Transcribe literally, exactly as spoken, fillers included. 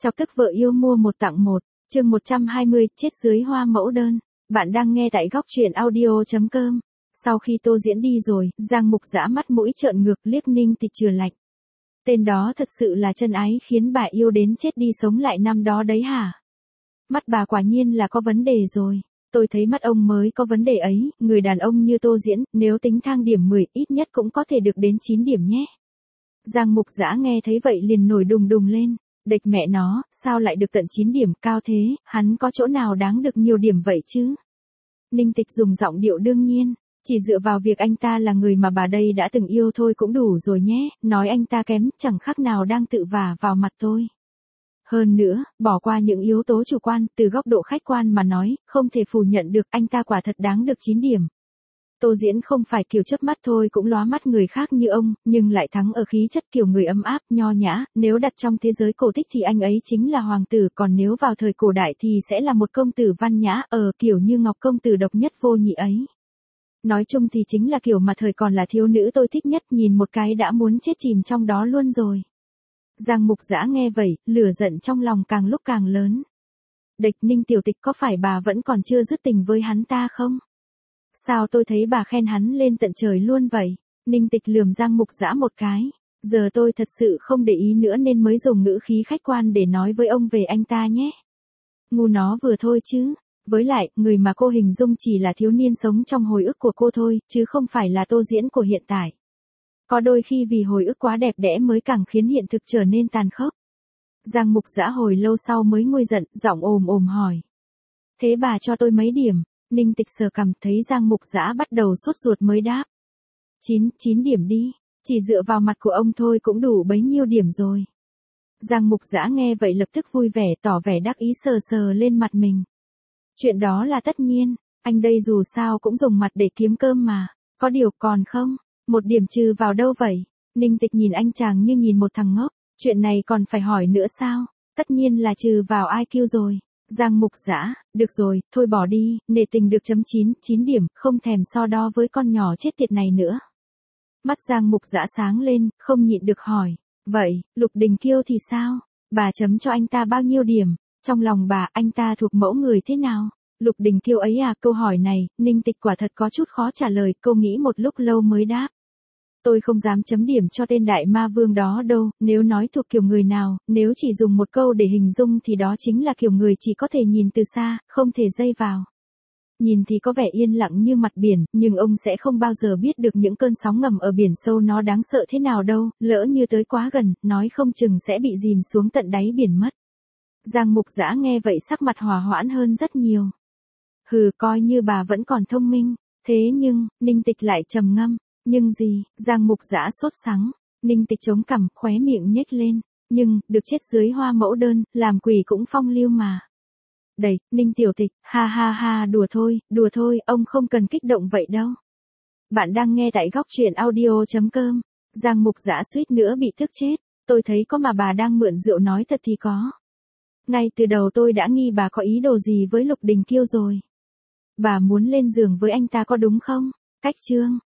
Chọc tức vợ yêu mua một tặng một, chương một trăm hai mươi, chết dưới hoa mẫu đơn. Bạn đang nghe tại góc truyện audio.com. Sau khi Tô Diễn đi rồi, Giang Mục Dã mắt mũi trợn ngược liếc Ninh Tịch chừa lạnh. Tên đó thật sự là chân ái khiến bà yêu đến chết đi sống lại năm đó đấy hả? Mắt bà quả nhiên là có vấn đề rồi. Tôi thấy mắt ông mới có vấn đề ấy, người đàn ông như Tô Diễn, nếu tính thang điểm mười, ít nhất cũng có thể được đến chín điểm nhé. Giang Mục Dã nghe thấy vậy liền nổi đùng đùng lên. Địch mẹ nó, sao lại được tận chín điểm cao thế, hắn có chỗ nào đáng được nhiều điểm vậy chứ? Ninh Tịch dùng giọng điệu đương nhiên, chỉ dựa vào việc anh ta là người mà bà đây đã từng yêu thôi cũng đủ rồi nhé, nói anh ta kém chẳng khác nào đang tự vả vào mặt tôi. Hơn nữa, bỏ qua những yếu tố chủ quan, từ góc độ khách quan mà nói, không thể phủ nhận được anh ta quả thật đáng được chín điểm. Tô Diễn không phải kiểu chớp mắt thôi cũng lóa mắt người khác như ông, nhưng lại thắng ở khí chất kiểu người ấm áp, nho nhã, nếu đặt trong thế giới cổ tích thì anh ấy chính là hoàng tử, còn nếu vào thời cổ đại thì sẽ là một công tử văn nhã, ở kiểu như Ngọc công tử độc nhất vô nhị ấy. Nói chung thì chính là kiểu mà thời còn là thiếu nữ tôi thích nhất, nhìn một cái đã muốn chết chìm trong đó luôn rồi. Giang Mục Dã nghe vậy, lửa giận trong lòng càng lúc càng lớn. Địch Ninh tiểu tịch, có phải bà vẫn còn chưa dứt tình với hắn ta không? Sao tôi thấy bà khen hắn lên tận trời luôn vậy? Ninh Tịch lườm Giang Mục Dã một cái. Giờ tôi thật sự không để ý nữa nên mới dùng ngữ khí khách quan để nói với ông về anh ta nhé. Ngu nó vừa thôi chứ. Với lại, người mà cô hình dung chỉ là thiếu niên sống trong hồi ức của cô thôi, chứ không phải là Tô Diễn của hiện tại. Có đôi khi vì hồi ức quá đẹp đẽ mới càng khiến hiện thực trở nên tàn khốc. Giang Mục Dã hồi lâu sau mới nguôi giận, giọng ồm ồm hỏi. Thế bà cho tôi mấy điểm? Ninh Tịch sờ cằm, thấy Giang Mục Dã bắt đầu sốt ruột mới đáp. Chín, chín điểm đi, chỉ dựa vào mặt của ông thôi cũng đủ bấy nhiêu điểm rồi. Giang Mục Dã nghe vậy lập tức vui vẻ, tỏ vẻ đắc ý, sờ sờ lên mặt mình. Chuyện đó là tất nhiên, anh đây dù sao cũng dùng mặt để kiếm cơm mà, có điều còn không, một điểm trừ vào đâu vậy? Ninh Tịch nhìn anh chàng như nhìn một thằng ngốc, chuyện này còn phải hỏi nữa sao? Tất nhiên là trừ vào i kiu rồi. Giang Mục Dã, được rồi, thôi bỏ đi, nể tình được chấm chín, chín điểm, không thèm so đo với con nhỏ chết tiệt này nữa. Mắt Giang Mục Dã sáng lên, không nhịn được hỏi, vậy, Lục Đình Kiêu thì sao? Bà chấm cho anh ta bao nhiêu điểm? Trong lòng bà, anh ta thuộc mẫu người thế nào? Lục Đình Kiêu ấy à? Câu hỏi này, Ninh Tịch quả thật có chút khó trả lời, cô nghĩ một lúc lâu mới đáp. Tôi không dám chấm điểm cho tên đại ma vương đó đâu, nếu nói thuộc kiểu người nào, nếu chỉ dùng một câu để hình dung thì đó chính là kiểu người chỉ có thể nhìn từ xa, không thể dây vào. Nhìn thì có vẻ yên lặng như mặt biển, nhưng ông sẽ không bao giờ biết được những cơn sóng ngầm ở biển sâu nó đáng sợ thế nào đâu, lỡ như tới quá gần, nói không chừng sẽ bị dìm xuống tận đáy biển mất. Giang Mục Dã nghe vậy sắc mặt hòa hoãn hơn rất nhiều. Hừ, coi như bà vẫn còn thông minh, thế nhưng, Ninh Tịch lại trầm ngâm. Nhưng gì? Giang Mục Dã sốt sắng. Ninh Tịch chống cằm, khóe miệng nhếch lên. Nhưng, được chết dưới hoa mẫu đơn, làm quỷ cũng phong lưu mà. Đẩy, Ninh tiểu tịch, ha ha ha, đùa thôi, đùa thôi, ông không cần kích động vậy đâu. Bạn đang nghe tại góc truyện audio.com. Giang Mục Dã suýt nữa bị tức chết. Tôi thấy có mà bà đang mượn rượu nói thật thì có. Ngay từ đầu tôi đã nghi bà có ý đồ gì với Lục Đình Kiêu rồi. Bà muốn lên giường với anh ta có đúng không? Cách chương.